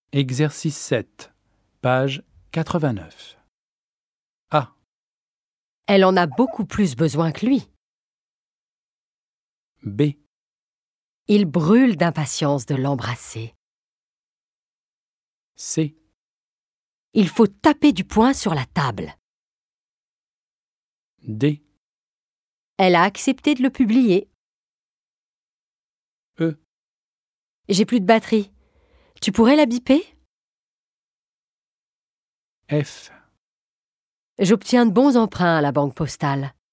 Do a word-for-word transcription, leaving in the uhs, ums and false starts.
Exercice sept, page quatre-vingt-neuf. A. Elle en a beaucoup plus besoin que lui. B. Il brûle d'impatience de l'embrasser. C. Il faut taper du poing sur la table. D. Elle a accepté de le publier. E. J'ai plus de batterie. Tu pourrais la biper? F. J'obtiens de bons emprunts à la banque postale.